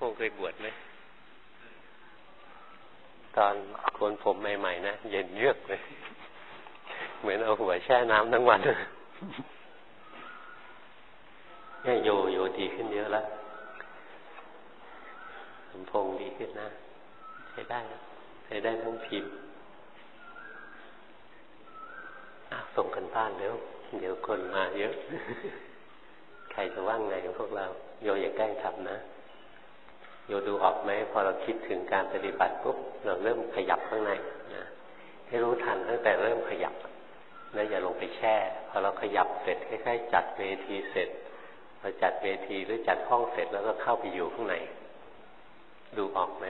งเคยบวชไหมตอนโกนผมใหม่ๆนะเย็นเยือกเลยเหมือนเอาหัวแช่น้ำทั้งวันเนี่ยโยดีขึ้นเยอะแล้วสมพงษ์ดีขึ้นนะใช้ได้ทั้งทีมส่งกันบ้านเดี๋ยวคนมาเยอะใครจะว่างไงกับพวกเราโยอย่าแกล้งทำนะโยดูออกไหมพอเราคิดถึงการปฏิบัติปุ๊บเราเริ่มขยับข้างในนะให้รู้ทันตั้งแต่เริ่มขยับแล้วอย่าลงไปแช่พอเราขยับเสร็จคล้ายๆจัดเวทีเสร็จพอจัดเวทีหรือจัดห้องเสร็จแล้วก็เข้าไปอยู่ข้างในดูออกไหม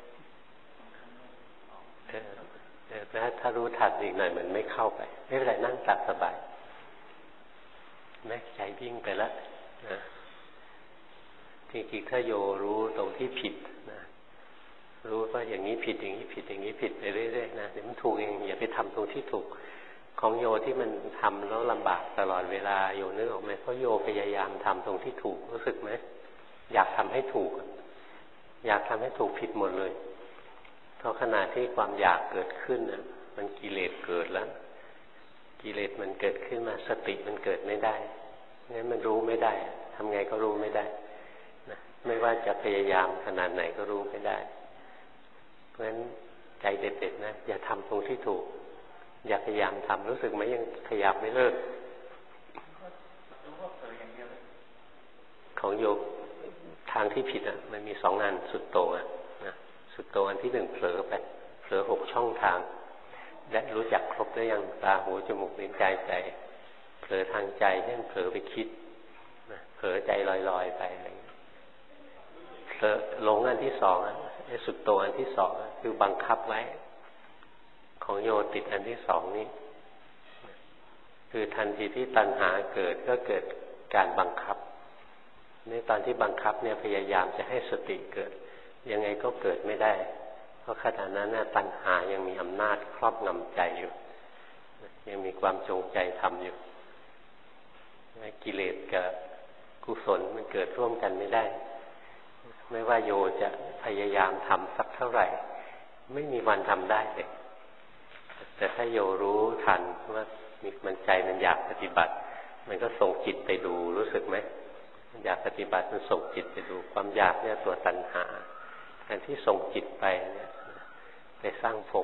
ถ้ารู้ทันอีกหน่อยมันไม่เข้าไปไม่เป็นไรนั่งตัดสบายแม้ใจวิ่งไปแล้วนะจริงๆถ้าโยรู้ตรงที่ผิดนะรู้ว่าอย่างนี้ผิดอย่างนี้ผิดอย่างนี้ผิดไปเรื่อยๆนะเดี๋ยวมันถูกเองอย่าไปทำตรงที่ถูกของโยที่มันทำแล้วลำบากตลอดเวลาโยนึกออกไหมเพราะโยพยายามทำตรงที่ถูกรู้สึกไหมอยากทำให้ถูกอยากทำให้ถูกผิดหมดเลยเพราะขณะที่ความอยากเกิดขึ้นนะมันกิเลสเกิดแล้วกิเลสมันเกิดขึ้นมาสติมันเกิดไม่ได้งั้นมันรู้ไม่ได้ทำไงก็รู้ไม่ได้นะไม่ว่าจะพยายามขนาดไหนก็รู้ไม่ได้เพราะฉะนั้นใจเด็ดๆนะอย่าทำตรงที่ถูกอย่าพยายามทำรู้สึกไหมยังขยับไม่เลิกของโยทางที่ผิดมันมี2 อันสุดโต่งนะสุดโต่งอันที่1เผลอไปเผลอ6 ช่องทางและรู้จักครบได้ยังตาหูจมูกลิ้นกายใจเผลอทางใจเช่นเผลอไปคิดเผลอใจลอยๆไปอะไรเผลอหลงอันที่2ไอ้สุดโต่งอันที่2คือบังคับไว้ของโยติดอันที่2นี้คือทันทีที่ตัณหาเกิดก็เกิดการบังคับในตอนที่บังคับเนี่ยพยายามจะให้สติเกิดยังไงก็เกิดไม่ได้เพราะขณะนั้นตัณหายังมีอำนาจครอบงำใจอยู่ยังมีความจงใจทำอยู่กิเลสกับกุศลมันเกิดร่วมกันไม่ได้ไม่ว่าโยจะพยายามทำสักเท่าไหร่ไม่มีวันทำได้เลยแต่ถ้าโยรู้ทันว่ามันใจมันอยากปฏิบัติมันก็ส่งจิตไปดูรู้สึกไหมมันอยากปฏิบัติมันส่งจิตไปดูความอยากเนี่ยตัวตัณหาการที่ส่งจิตไปเนี่ยไปสร้างภพ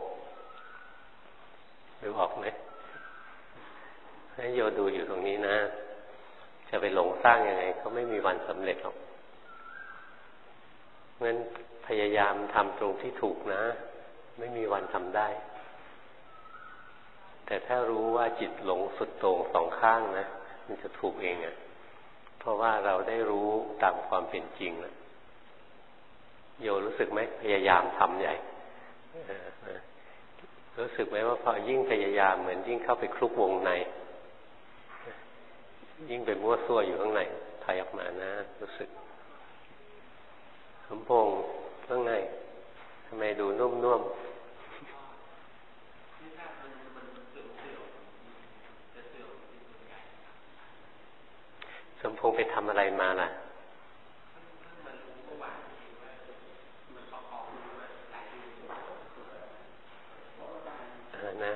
ดูออกไหมให้โยดูอยู่ตรงนี้นะจะไปหลงสร้างยังไงก็ไม่มีวันสำเร็จหรอกงั้นพยายามทำตรงที่ถูกนะไม่มีวันทำได้แต่ถ้ารู้ว่าจิตหลงสุดโต่ง2 ข้างนะมันจะถูกเองเพราะว่าเราได้รู้ตามความเป็นจริงแล้วโยรู้สึกไหมพยายามทำใหญ่รู้สึกไหมว่าพอยิ่งพยายามเหมือนยิ่งเข้าไปคลุกวงในยิ่งไปมั่วซั่วอยู่ข้างในถอยออกมานะรู้สึกสมพงษ์ข้างในทำไมดูนุ่มๆสมพงษ์ไปทำอะไรมาล่ะนะ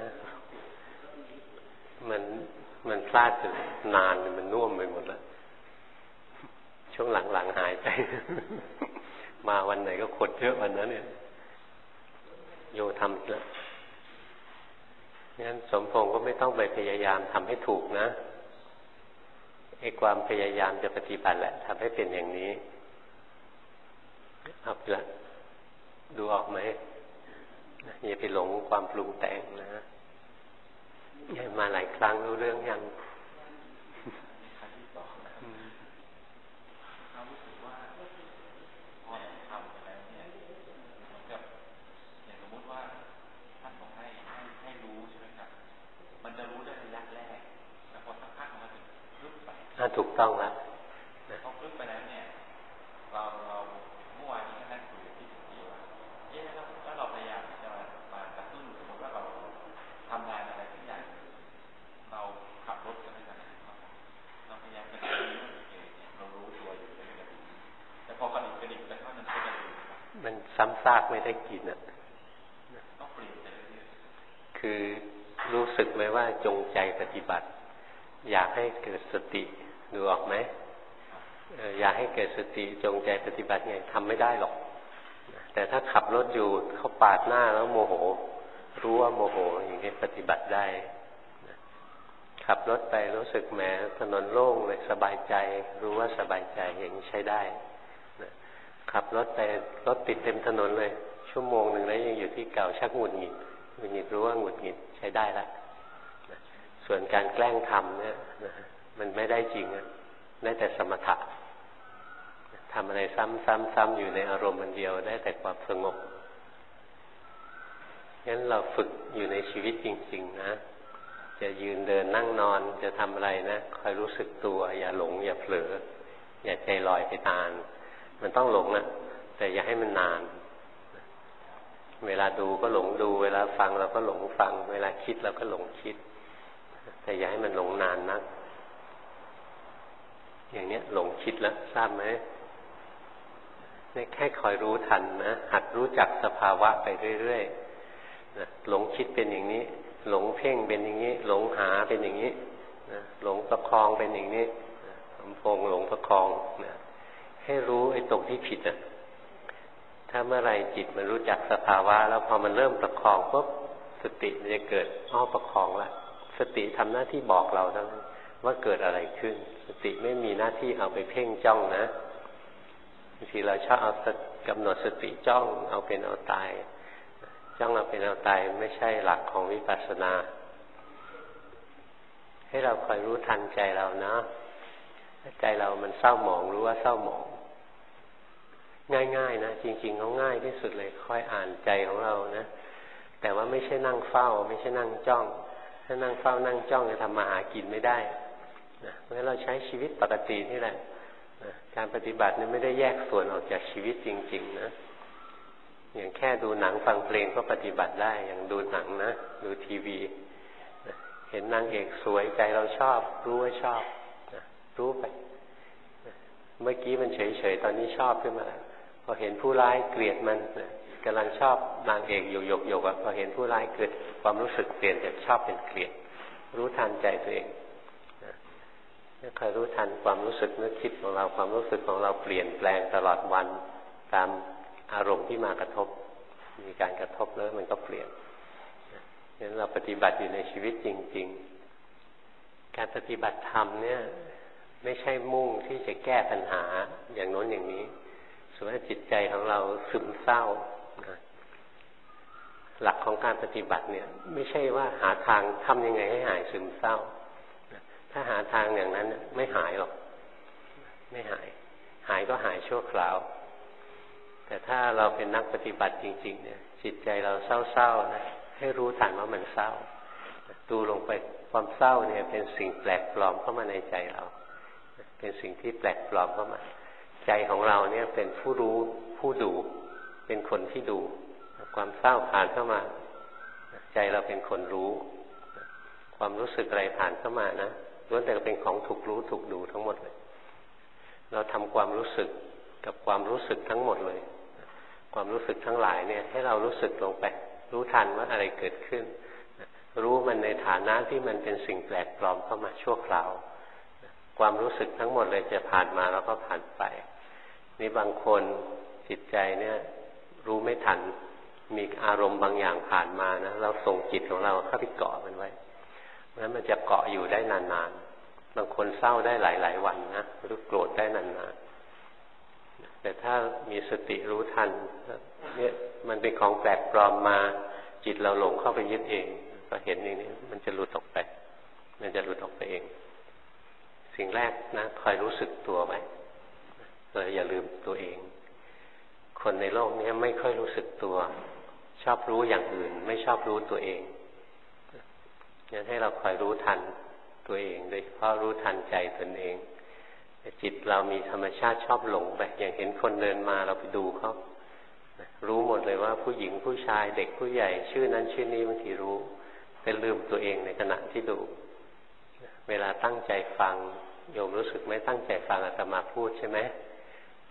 มันพลาดจนนานมันน่วมไปหมดแล้วช่วงหลังๆหายไป มาวันไหนก็ขดเยอะวันนั้นเนี่ยโยทำแล้วงั้นสมพงษ์ก็ไม่ต้องไปพยายามทำให้ถูกนะไอ้ความพยายามจะปฏิบัติแหละทำให้เป็นอย่างนี้เอาไปละดูออกไหมอย่าไปหลงความปรุงแต่งนะมาหลายครั้งรู้เรื่องยังถูกต้องแล้วพอพึ่งไปแล้วเนี่ยเราเมื่อวานนี้ก็นั่งคุยกับพี่สุธีว่าถ้าเราพยายามจะมากระตุ้นสมมติว่าเราทำงานอะไรทุกอย่างเราขับรถกันด้วยกันเราพยายามจะกระตุ้นเนี่ยเรารู้ตัวอยู่ในกระดิ่งแต่พอกระดิ่งไปเท่านั้นเป็นมันซ้ำซากไม่ได้กินอ่ะคือรู้สึกไหมว่าจงใจปฏิบัติอยากให้เกิดสติดูออกไหมอยากให้เกิดสติจงใจปฏิบัติไงทำไม่ได้หรอกแต่ถ้าขับรถอยู่เขาปาดหน้าแล้วโมโหรู้ว่าโมโหอย่างนี้ปฏิบัติได้ขับรถไปรู้สึกแหมถนนโล่งเลยสบายใจรู้ว่าสบายใจอย่างนี้ใช้ได้ขับรถไปรถติดเต็มถนนเลยชั่วโมงหนึ่งแล้วยังอยู่ที่เก่าชักหงุดหงิดรู้ว่าหงุดหงิดใช้ได้ละส่วนการแกล้งทำเนี่ยมันไม่ได้จริงได้แต่สมถะทำอะไรซ้ำๆอยู่ในอารมณ์มันเดียวได้แต่ความสงบงั้นเราฝึกอยู่ในชีวิตจริงๆนะจะยืนเดินนั่งนอนจะทำอะไรนะคอยรู้สึกตัวอย่าหลงอย่าเผลออย่าใจลอยไปนานมันต้องหลงนะแต่อย่าให้มันนานเวลาดูก็หลงดูเวลาฟังเราก็หลงฟังเวลาคิดเราก็หลงคิดแต่อย่าให้มันหลงนานนักอย่างเนี้ยหลงคิดแล้วทราบไหมนี่แค่คอยรู้ทันนะหัดรู้จักสภาวะไปเรื่อยๆหลงคิดเป็นอย่างนี้หลงเพ่งเป็นอย่างนี้หลงหาเป็นอย่างนี้หลงประคองเป็นอย่างนี้ลำโพงหลงประคองให้รู้ไอ้ตรงที่ผิดถ้าเมื่อไรจิตมันรู้จักสภาวะแล้วพอมันเริ่มประคองปุ๊บสติมันจะเกิดประคองละสติทำหน้าที่บอกเราทั้งว่าเกิดอะไรขึ้นสติไม่มีหน้าที่เอาไปเพ่งจ้องนะบางทีเราชอบเอากำหนดสติจ้องเอาเป็นเอาตายจ้องเอาเป็นเอาตายไม่ใช่หลักของวิปัสสนาให้เราคอยรู้ทันใจเรานะใจเรามันเศร้าหมองรู้ว่าเศร้าหมองง่ายๆนะจริงๆเขาง่ายที่สุดเลยค่อยอ่านใจของเรานะแต่ว่าไม่ใช่นั่งเฝ้าไม่ใช่นั่งจ้องถ้านั่งเฝ้านั่งจ้องจะทำมาหากินไม่ได้นะเพราะฉะนั้นเราใช้ชีวิตปกตินี่แหละการปฏิบัตินี่ไม่ได้แยกส่วนออกจากชีวิตจริงๆนะอย่างแค่ดูหนังฟังเพลงก็ปฏิบัติได้อย่างดูหนังนะดูทีวีเห็นนางเอกสวยใจเราชอบรู้ว่าชอบรู้ไปเมื่อกี้มันเฉยๆตอนนี้ชอบขึ้นมาพอเห็นผู้ร้ายเกลียดมันกำลังชอบนางเอกหยกพอเห็นผู้ร้ายเกิดความรู้สึกเปลี่ยนจากชอบเป็นเกลียดรู้ทันใจตัวเองเคยรู้ทันความรู้สึกนึกคิดของเราความรู้สึกของเราเปลี่ยนแปลงตลอดวันตามอารมณ์ที่มากระทบมีการกระทบแล้วมันก็เปลี่ยนงั้นเราปฏิบัติอยู่ในชีวิตจริงๆการปฏิบัติธรรมเนี่ยไม่ใช่มุ่งที่จะแก้ปัญหาอย่างโน้นอย่างนี้ส่วนจิตใจของเราซึมเศร้าหลักของการปฏิบัติเนี่ยไม่ใช่ว่าหาทางทำยังไงให้หายซึมเศร้าถ้าหาทางอย่างนั้นไม่หายหรอกไม่หายก็หายชั่วคราวแต่ถ้าเราเป็นนักปฏิบัติจริงๆเนี่ยจิตใจเราเศร้าๆนะให้รู้ทันว่ามันเศร้าดูลงไปความเศร้าเนี่ยเป็นสิ่งแปลกปลอมเข้ามาในใจเราเป็นสิ่งที่แปลกปลอมเข้ามาใจของเราเนี่ยเป็นผู้รู้ผู้ดูเป็นคนที่ดูความเศร้าผ่านเข้ามาใจเราเป็นคนรู้ความรู้สึกอะไรผ่านเข้ามานะล้วนแต่เป็นของถูกรู้ถูกดูทั้งหมดเลยเราทำความรู้สึกกับความรู้สึกทั้งหมดเลยความรู้สึกทั้งหลายเนี่ยให้เรารู้สึกลงไปรู้ทันว่าอะไรเกิดขึ้นรู้มันในฐานะที่มันเป็นสิ่งแปลกปลอมเข้ามาชั่วคราวความรู้สึกทั้งหมดเลยจะผ่านมาแล้วก็ผ่านไปนี่บางคนจิตใจเนี่ยรู้ไม่ทันมีอารมณ์บางอย่างผ่านมานะเราส่งจิตของเราเข้าไปเกาะมันไว้เพราะฉะนั้นมันจะเกาะอยู่ได้นานๆบางคนเศร้าได้หลายๆวันนะหรือโกรธได้นานๆแต่ถ้ามีสติรู้ทันเนี่ยมันเป็นของแปลกปลอมมาจิตเราหลงเข้าไปยึดเองก็เห็นอย่างนี้มันจะหลุดออกไปมันจะหลุดออกไปเองสิ่งแรกนะคอยรู้สึกตัวไว้เราอย่าลืมตัวเองคนในโลกนี้ไม่ค่อยรู้สึกตัวชอบรู้อย่างอื่นไม่ชอบรู้ตัวเองงั้นให้เราคอยรู้ทันตัวเองโดยเฉพาะรู้ทันใจตนเองจิตเรามีธรรมชาติชอบหลงไปอย่างเห็นคนเดินมาเราไปดูเขารู้หมดเลยว่าผู้หญิงผู้ชายเด็กผู้ใหญ่ชื่อนั้นชื่อนี้บางทีรู้แต่ลืมตัวเองในขณะที่ดูเวลาตั้งใจฟังโยมรู้สึกไหมตั้งใจฟังอาตมาพูดใช่ไหมแต่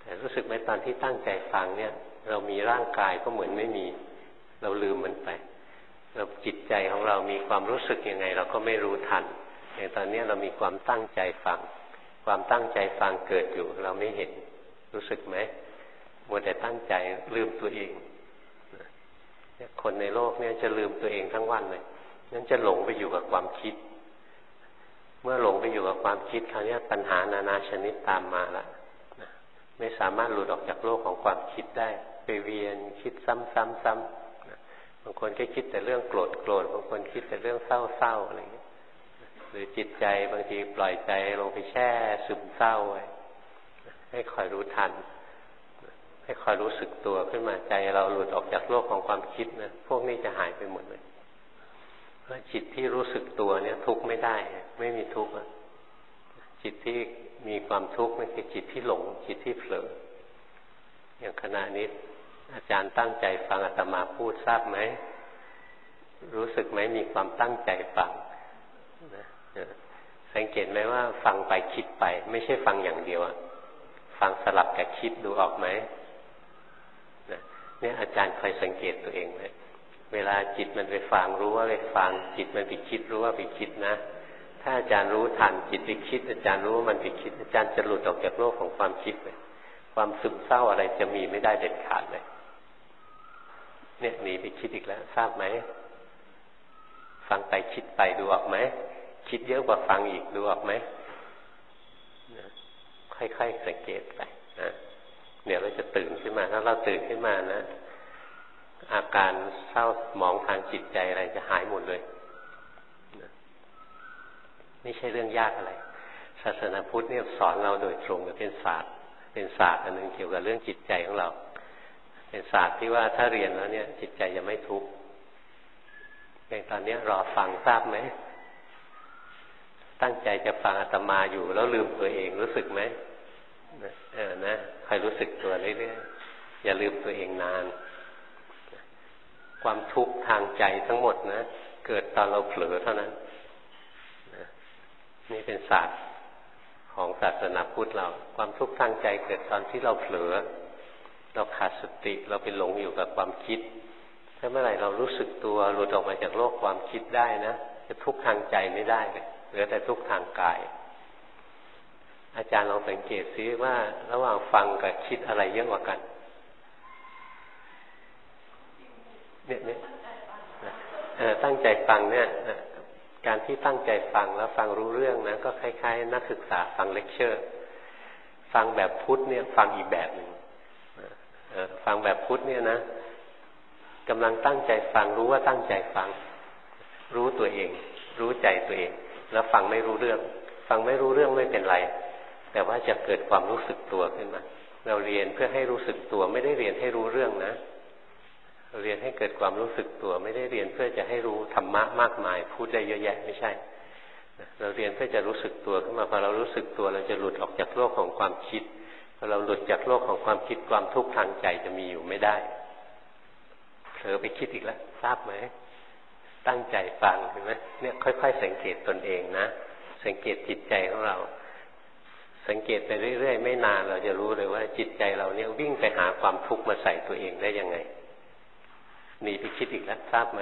รู้สึกไหมตอนที่ตั้งใจฟังเนี่ยเรามีร่างกายก็เหมือนไม่มีเราลืมมันไปเราจิตใจของเรามีความรู้สึกยังไงเราก็ไม่รู้ทันอย่างตอนนี้เรามีความตั้งใจฟังความตั้งใจฟังเกิดอยู่เราไม่เห็นรู้สึกไหมมัวแต่ตั้งใจลืมตัวเองคนในโลกเนี่ยจะลืมตัวเองทั้งวันเลยนั้นจะหลงไปอยู่กับความคิดเมื่อหลงไปอยู่กับความคิดคราวนี้ปัญหานานาชนิดตามมาละไม่สามารถหลุดออกจากโลกของความคิดได้ไปเวียนคิดซ้ำบางคนก็คิดแต่เรื่องโกรธบางคนคิดแต่เรื่องเศร้าอะไรอย่างเงี้ยหรือจิตใจบางทีปล่อยใจลงไปแช่ซึมเศร้าไว้ให้คอยรู้ทันให้คอยรู้สึกตัวขึ้นมาใจเราหลุดออกจากโลกของความคิดนะพวกนี้จะหายไปหมดเลยเพราะจิตที่รู้สึกตัวเนี่ยทุกข์ไม่ได้ไม่มีทุกข์จิตที่มีความทุกข์นั่นคือจิตที่หลงจิตที่เผลออย่างขณะนี้อาจารย์ตั้งใจฟังอาตมาพูดทราบไหมรู้สึกไหมมีความตั้งใจฟังนะสังเกตไหมว่าฟังไปคิดไปไม่ใช่ฟังอย่างเดียวฟังสลับกับคิดดูออกไหมเนี่ยอาจารย์คอยสังเกตตัวเองไหมเวลาจิตมันไปฟังรู้ว่าไปฟังจิตมันไปคิดรู้ว่าไปคิดนะถ้าอาจารย์รู้ทันจิตไปคิดอาจารย์รู้ว่ามันไปคิดอาจารย์จะหลุดออกจากโลกของความคิดเลยความซึมเศร้าอะไรจะมีไม่ได้เด็ดขาดเลยเนี่ยหนีไปคิดอีกแล้วทราบไหมฟังไปคิดไปดูออกไหมคิดเยอะกว่าฟังอีกดูออกไหมค่อยๆสังเกตไปนะเดี๋ยวเราจะตื่นขึ้นมาถ้าเราตื่นขึ้นมานะอาการเศร้าหมองทางจิตใจอะไรจะหายหมดเลยไม่ใช่เรื่องยากอะไรศาสนาพุทธเนี่ยสอนเราโดยตรงเป็นศาสตร์อันหนึ่งเกี่ยวกับเรื่องจิตใจของเราเป็นศาสตร์ที่ว่าถ้าเรียนแล้วเนี่ยจิตใจจะไม่ทุกข์อย่างตอนนี้รอฟังทราบไหมตั้งใจจะฟังอาตมาอยู่แล้วลืมตัวเองรู้สึกไหมนะคอยรู้สึกตัวเรื่อยๆอย่าลืมตัวเองนานความทุกข์ทางใจทั้งหมดนะเกิดตอนเราเผลอเท่านั้นนี่เป็นศาสตร์ของศาสนาพุทธเราความทุกข์ทางใจเกิดตอนที่เราเผลอเราขาดสติเราไปหลงอยู่กับความคิดถ้าเมื่อไหร่เรารู้สึกตัวหลุดออกมาจากโลกความคิดได้นะจะทุกข์ทางใจไม่ได้เลยเหลือแต่ทุกข์ทางกายอาจารย์ลองสังเกตซิว่าระหว่างฟังกับคิดอะไรเยอะกว่ากันเนี่ยตั้งใจฟังเนี่ยการที่ตั้งใจฟังแล้วฟังรู้เรื่องนะก็คล้ายๆนักศึกษาฟังเลคเชอร์ฟังแบบพุทธเนี่ยฟังอีกแบบหนึ่งฟังแบบพุทธเนี่ยนะกำลังตั้งใจฟังรู้ว่าตั้งใจฟังรู้ตัวเองรู้ใจตัวเองแล้วฟังไม่รู้เรื่องฟังไม่รู้เรื่องไม่เป็นไรแต่ว่าจะเกิดความรู้สึกตัวขึ้นมาเราเรียนเพื่อให้รู้สึกตัวไม่ได้เรียนให้รู้เรื่องนะเรียนให้เกิดความรู้สึกตัวไม่ได้เรียนเพื่อจะให้รู้ธรรมะมากมายพูดได้เยอะแยะไม่ใช่เราเรียนเพื่อจะรู้สึกตัวขึ้นมาพอเรารู้สึกตัวเราจะหลุดออกจากโลกของความคิดพอเราหลุดจากโลกของความคิดความทุกข์ทางใจจะมีอยู่ไม่ได้เผลอไปคิดอีกแล้วทราบไหมตั้งใจฟังเห็นไหมเนี่ยค่อยๆสังเกตตนเองนะสังเกตจิตใจของเราสังเกตไปเรื่อยๆไม่นานเราจะรู้เลยว่าจิตใจเราเนี่ยวิ่งไปหาความทุกข์มาใส่ตัวเองได้ยังไงหนีไปคิดอีกแล้วทราบไหม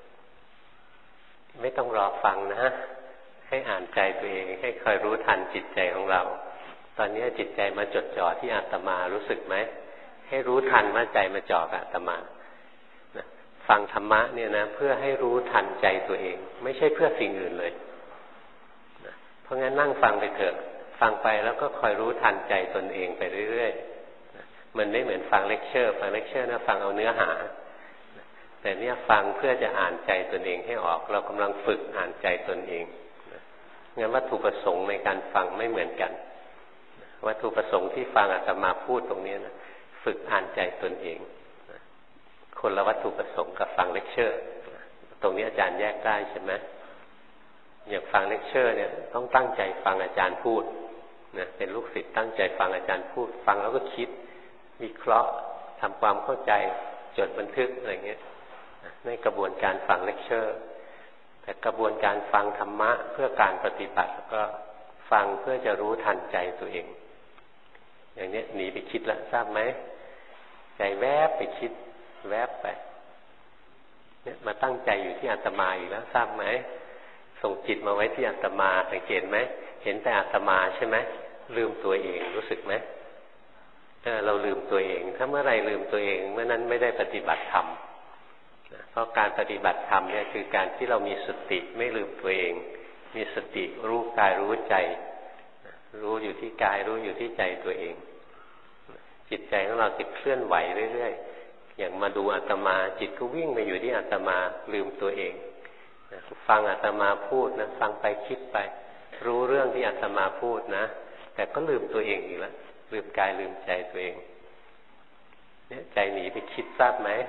ไม่ต้องรอฟังนะให้อ่านใจตัวเองให้คอยรู้ทันจิตใจของเราตอนนี้จิตใจมาจดจ่อที่อาตมารู้สึกไหมให้รู้ทันว่าใจมาจ่อกับอาตมาฟังธรรมะเนี่ยนะเพื่อให้รู้ทันใจตัวเองไม่ใช่เพื่อสิ่งอื่นเลยเพราะงั้นนั่งฟังไปเถอะฟังไปแล้วก็คอยรู้ทันใจตนเองไปเรื่อยๆมันไม่เหมือนฟังเลคเชอร์นะฟังเอาเนื้อหาแต่เนี่ยฟังเพื่อจะอ่านใจตนเองให้ออกเรากำลังฝึกอ่านใจตนเองงั้นวัตถุประสงค์ในการฟังไม่เหมือนกันวัตถุประสงค์ที่ฟังอาตมาพูดตรงนี้นะฝึกอ่านใจตนเองคนละวัตถุประสงค์กับฟังเลคเชอร์ตรงนี้อาจารย์แยกได้ใช่ไหมอย่างฟังเลคเชอร์เนี่ยต้องตั้งใจฟังอาจารย์พูดนะเป็นลูกศิษย์ตั้งใจฟังอาจารย์พูดฟังแล้วก็คิดวิเคราะห์ทำความเข้าใจจดบันทึกอะไรเงี้ยในกระบวนการฟังเลคเชอร์แต่กระบวนการฟังธรรมะเพื่อการปฏิบัติแล้วก็ฟังเพื่อจะรู้ทันใจตัวเองอย่างนี้หนีไปคิดแล้วทราบไหมใจแวบไปคิดแวบไปเนี่ยมาตั้งใจอยู่ที่อาตมาอีกแล้วทราบไหมส่งจิตมาไว้ที่อาตมาสังเกตไหมเห็นแต่อาตมาใช่ไหมลืมตัวเองรู้สึกไหมเราลืมตัวเองถ้าเมื่อไรลืมตัวเองเมื่อนั้นไม่ได้ปฏิบัติธรรมเพราะการปฏิบัติธรรมเนี่ยคือการที่เรามีสติไม่ลืมตัวเองมีสติรู้กายรู้ใจรู้อยู่ที่กายรู้อยู่ที่ใจตัวเองจิตใจของเราจิตเคลื่อนไหวเรื่อยๆอย่างมาดูอาตมาจิตก็วิ่งไปอยู่ที่อาตมาลืมตัวเองฟังอาตมาพูดนะฟังไปคิดไปรู้เรื่องที่อาตมาพูดนะแต่ก็ลืมตัวเองอีกแล้วลืมกายลืมใจตัวเองเนี่ยใจหนีไปคิดทราบไหม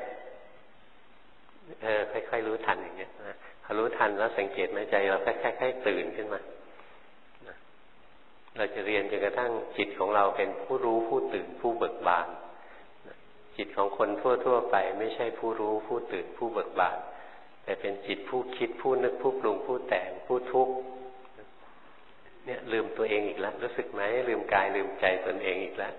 ค่อยๆรู้ทันอย่างเงี้ยนะพอรู้ทันแล้วสังเกตไหมใจเราค่อยๆตื่นขึ้นมาเราจะเรียนจนกระทั่งจิตของเราเป็นผู้รู้ผู้ตื่นผู้เบิกบานจิตของคนทั่วๆไปไม่ใช่ผู้รู้ผู้ตื่นผู้เบิกบานแต่เป็นจิตผู้คิดผู้นึกผู้ปรุงผู้แต่งผู้ทุกข์เนี่ยลืมตัวเองอีกแล้วรู้สึกไหมลืมกายลืมใจตนเองอีกแล้ว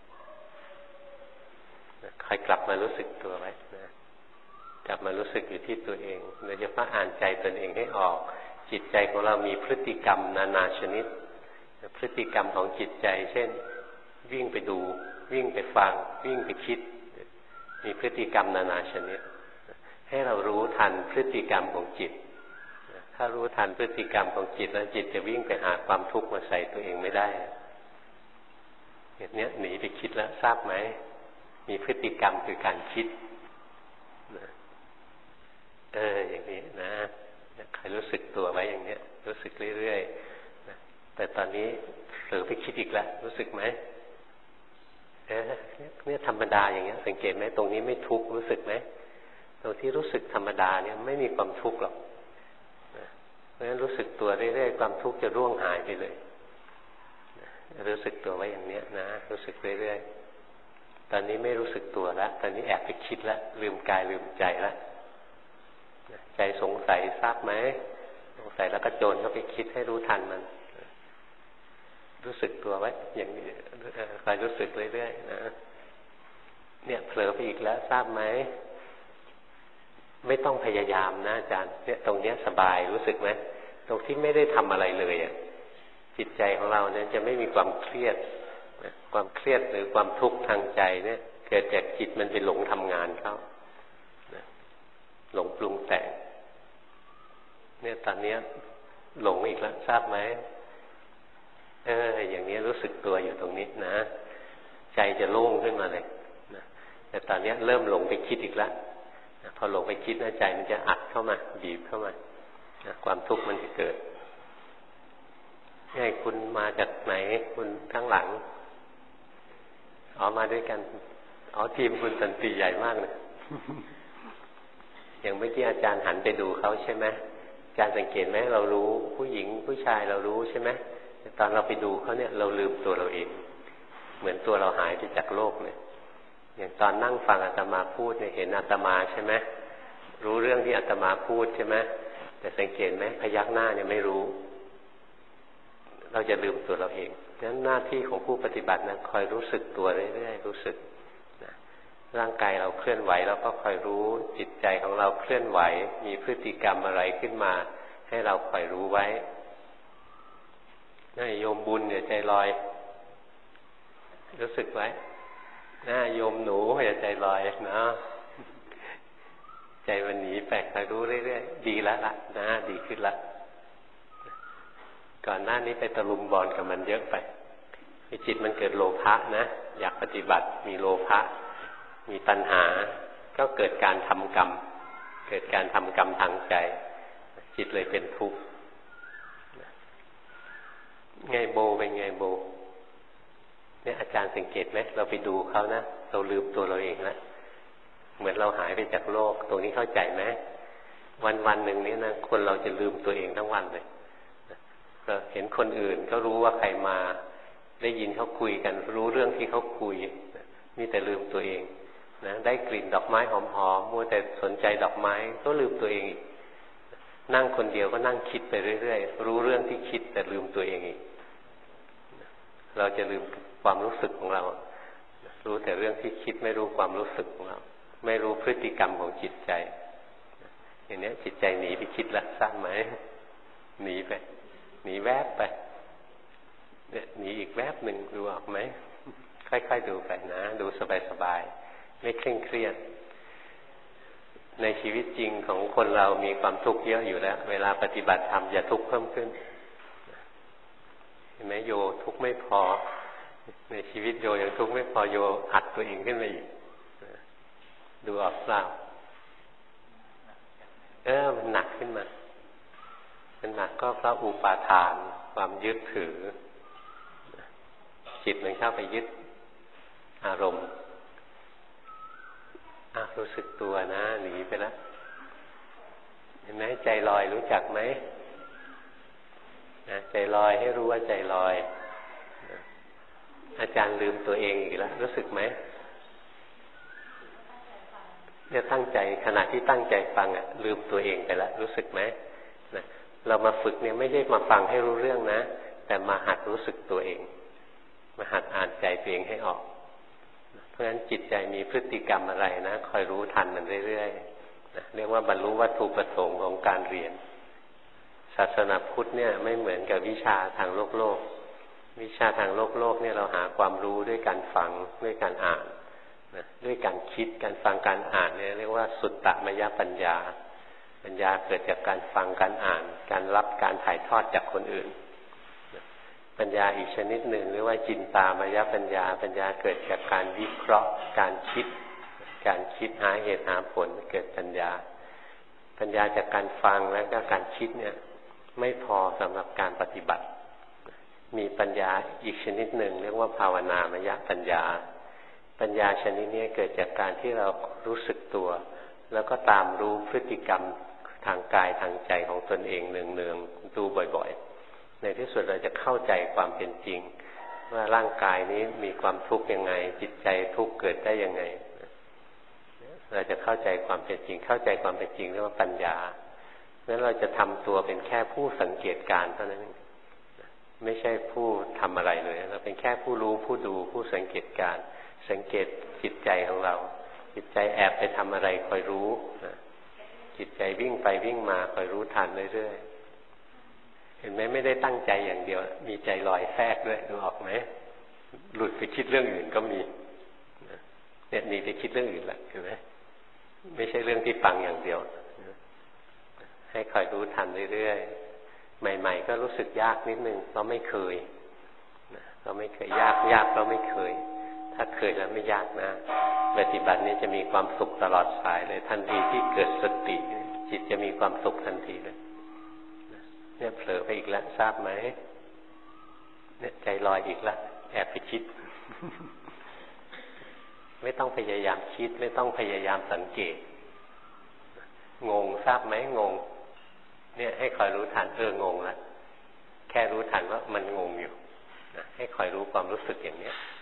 คอยกลับมารู้สึกตัวไว้นะกลับมารู้สึกอยู่ที่ตัวเองโดยเฉพาะอ่านใจตนเองให้ออกจิตใจของเรามีพฤติกรรมนานาชนิดพฤติกรรมของจิตใจเช่นวิ่งไปดูวิ่งไปฟังวิ่งไปคิดมีพฤติกรรมนานาชนิดให้เรารู้ทันพฤติกรรมของจิตถ้ารู้ทันพฤติกรรมของจิตแล้วจิตจะวิ่งไปหาความทุกข์มาใส่ตัวเองไม่ได้อย่างนี้หนีไปคิดแล้วทราบไหมมีพฤติกรรมคือการคิดอย่างนี้นะใครรู้สึกตัวไว้อย่างนี้รู้สึกเรื่อยๆแต่ตอนนี้เผลอไปคิดอีกแล้วรู้สึกไหมเนี่ยธรรมดาอย่างเงี้ยสังเกตไหมตรงนี้ไม่ทุกข์รู้สึกไหมตรงที่รู้สึกธรรมดาเนี่ยไม่มีความทุกข์หรอกเพราะฉะนั้นรู้สึกตัวเรื่อยๆความทุกข์จะร่วงหายไปเลยรู้สึกตัวไว้อย่างเนี้ยนะรู้สึกเรื่อยๆตอนนี้ไม่รู้สึกตัวแล้วตอนนี้แอบไปคิดแล้วลืมกายลืมใจแล้วใจสงสัยทราบไหมสงสัยแล้วก็โจรเข้าไปคิดให้รู้ทันมันรู้สึกตัวไว้อย่างนี้คอยรู้สึกเรื่อยๆนะเนี่ยเผลอไปอีกแล้วทราบไหมไม่ต้องพยายามนะอาจารย์เนี่ยตรงเนี้ยสบายรู้สึกไหมตรงที่ไม่ได้ทำอะไรเลยอ่ะจิตใจของเราเนี่ยจะไม่มีความเครียดความเครียดหรือความทุกข์ทางใจเนี่ยเกิดจากจิตมันไปหลงทำงานเขาหลงปรุงแต่งเนี่ยตอนนี้หลงอีกแล้วทราบไหมอย่างนี้รู้สึกตัวอยู่ตรงนี้นะใจจะโล่งขึ้นมาเลยนะแต่ตอนนี้เริ่มหลงไปคิดอีกแล้วพอหลงไปคิดนะใจมันจะอัดเข้ามาบีบเข้ามาความทุกข์มันจะเกิดให้คุณมาจากไหนคุณข้างหลังมาด้วยกันทีมคุณสันติใหญ่มากเลย อย่างเมื่อกี้อาจารย์หันไปดูเขาใช่ไหมอาจารย์สังเกตไหมเรารู้ผู้หญิงผู้ชายเรารู้ใช่ไหมตอนเราไปดูเขาเนี่ยเราลืมตัวเราเองเหมือนตัวเราหายไปจากโลกเลยอย่างตอนนั่งฟังอาตมาพูดเนี่ยเห็นอาตมาใช่ไหมรู้เรื่องที่อาตมาพูดใช่ไหมแต่สังเกตไหมพยักหน้าเนี่ยไม่รู้เราจะลืมตัวเราเองฉะนั้นหน้าที่ของผู้ปฏิบัตินะคอยรู้สึกตัวเรื่อยๆรู้สึกนะร่างกายเราเคลื่อนไหวเราก็คอยรู้จิตใจของเราเคลื่อนไหวมีพฤติกรรมอะไรขึ้นมาให้เราคอยรู้ไว้โยมบุญเนี่ยใจลอยรู้สึกไว้โยมหนูอย่าใจลอยนะใจมันหนีไปคอยรู้เรื่อยๆดีแล้วล่ะนะดีขึ้นละก่อนหน้านี้ไปตะลุมบอลกับมันเยอะไปจิตมันเกิดโลภะนะอยากปฏิบัติมีโลภะมีตัณหาก็เกิดการทำกรรมเกิดการทำกรรมทางใจจิตเลยเป็นทุกข์ไงโบเป็นไงโบเนี่ยอาจารย์สังเกตไหมเราไปดูเขานะเราลืมตัวเราเองแล้วเหมือนเราหายไปจากโลกตรงนี้เข้าใจไหมวันหนึ่งนี้นะคนเราจะลืมตัวเองทั้งวันเลยก็เห็นคนอื่นก็รู้ว่าใครมาได้ยินเขาคุยกันรู้เรื่องที่เขาคุยมีแต่ลืมตัวเองนะได้กลิ่นดอกไม้หอมๆมัวแต่สนใจดอกไม้ก็ลืมตัวเองอีกนั่งคนเดียวก็นั่งคิดไปเรื่อยๆรู้เรื่องที่คิดแต่ลืมตัวเองอีกเราจะลืมความรู้สึกของเรารู้แต่เรื่องที่คิดไม่รู้ความรู้สึกของเราไม่รู้พฤติกรรมของจิตใจอย่างนี้จิตใจหนีไปคิดละทราบไหมหนีไปหนีแวบไปเนี่ยหนีอีกแวบหนึ่งดูออกไหมค่อยๆดูไปนะดูสบายๆไม่เคร่งเครียดในชีวิตจริงของคนเรามีความทุกข์เยอะอยู่แล้วเวลาปฏิบัติธรรมอย่าทุกข์เพิ่มขึ้นเห็นไหมโยทุกข์ไม่พอในชีวิตโยยังทุกข์ไม่พอโยอัดตัวเองขึ้นมาอีกดูออกเปล่ามันหนักขึ้นมามันหนักก็เพราะอุปาทานความยึดถือจิตมันเข้าไปยึดอารมณ์รู้สึกตัวนะหนีไปแล้วเห็นไหมใจลอยรู้จักไหมใจลอยให้รู้ว่าใจลอยอาจารย์ลืมตัวเองอีกแล้วรู้สึกไหมเนี่ยตั้งใจขณะที่ตั้งใจฟังลืมตัวเองไปแล้วรู้สึกไหมเรามาฝึกเนี่ยไม่ใช่มาฟังให้รู้เรื่องนะแต่มาหัดรู้สึกตัวเองมาหัดอ่านใจตัวเองให้ออกเพราะฉะนั้นจิตใจมีพฤติกรรมอะไรนะคอยรู้ทันมันเรื่อยๆเรียกว่าบรรลุวัตถุประสงค์ของการเรียนศาสนาพุทธเนี่ยไม่เหมือนกับวิชาทางโลกวิชาทางโลกเนี่ยเราหาความรู้ด้วยการฟังด้วยการอ่านด้วยการคิดการฟังการอ่านเนี่ยเรียกว่าสุตตมยปัญญาปัญญาเกิดจากการฟังการอ่านการรับการถ่ายทอดจากคนอื่นปัญญาอีกชนิดหนึ่งเรียกว่าจินตามยปัญญาปัญญาเกิดจากการวิเคราะห์การคิดหาเหตุหาผลเกิดปัญญาจากการฟังและก็การคิดเนี่ยไม่พอสำหรับการปฏิบัติมีปัญญาอีกชนิดหนึ่งเรียกว่าภาวนามยปัญญาชนิดนี้เกิดจากการที่เรารู้สึกตัวแล้วก็ตามรู้พฤติกรรมทางกายทางใจของตนเองเนืองๆดูบ่อยๆในที่สุดเราจะเข้าใจความเป็นจริงว่าร่างกายนี้มีความทุกข์ยังไงจิตใจทุกข์เกิดได้ยังไงเราจะเข้าใจความเป็นจริงเรียกว่าปัญญางั้นเราจะทำตัวเป็นแค่ผู้สังเกตการเท่านั้นไม่ใช่ผู้ทำอะไรเลยเราเป็นแค่ผู้รู้ผู้ดูผู้สังเกตการสังเกตจิตใจของเราจิตใจแอบไปทำอะไรคอยรู้จิตใจวิ่งไปวิ่งมาคอยรู้ทันเรื่อยๆเห็นไหมไม่ได้ตั้งใจอย่างเดียวมีใจลอยแทรกด้วยดูออกไหมหลุดไปคิดเรื่องอื่นก็มีเนี่ยหนีไปคิดเรื่องอื่นละเห็นไหมไม่ใช่เรื่องที่ฟังอย่างเดียวให้คอยรู้ทันเรื่อยๆใหม่ๆก็รู้สึกยากนิดนึงเพราะไม่เคยยากเพราะไม่เคยถ้าเคยแล้วไม่ยากนะปฏิบัตินี้จะมีความสุขตลอดสายเลยทันทีที่เกิดสติจิตจะมีความสุขทันทีเลยเนี่ยเผลอไปอีกแล้วทราบไหมเนี่ยใจลอยอีกแล้วแอบไปคิด ไม่ต้องพยายามคิดไม่ต้องพยายามสังเกตงงทราบไหมงงเนี่ยให้คอยรู้ทันงงแล้วแค่รู้ทันว่ามันงงอยู่ให้คอยรู้ความรู้สึกอย่างเนี้ย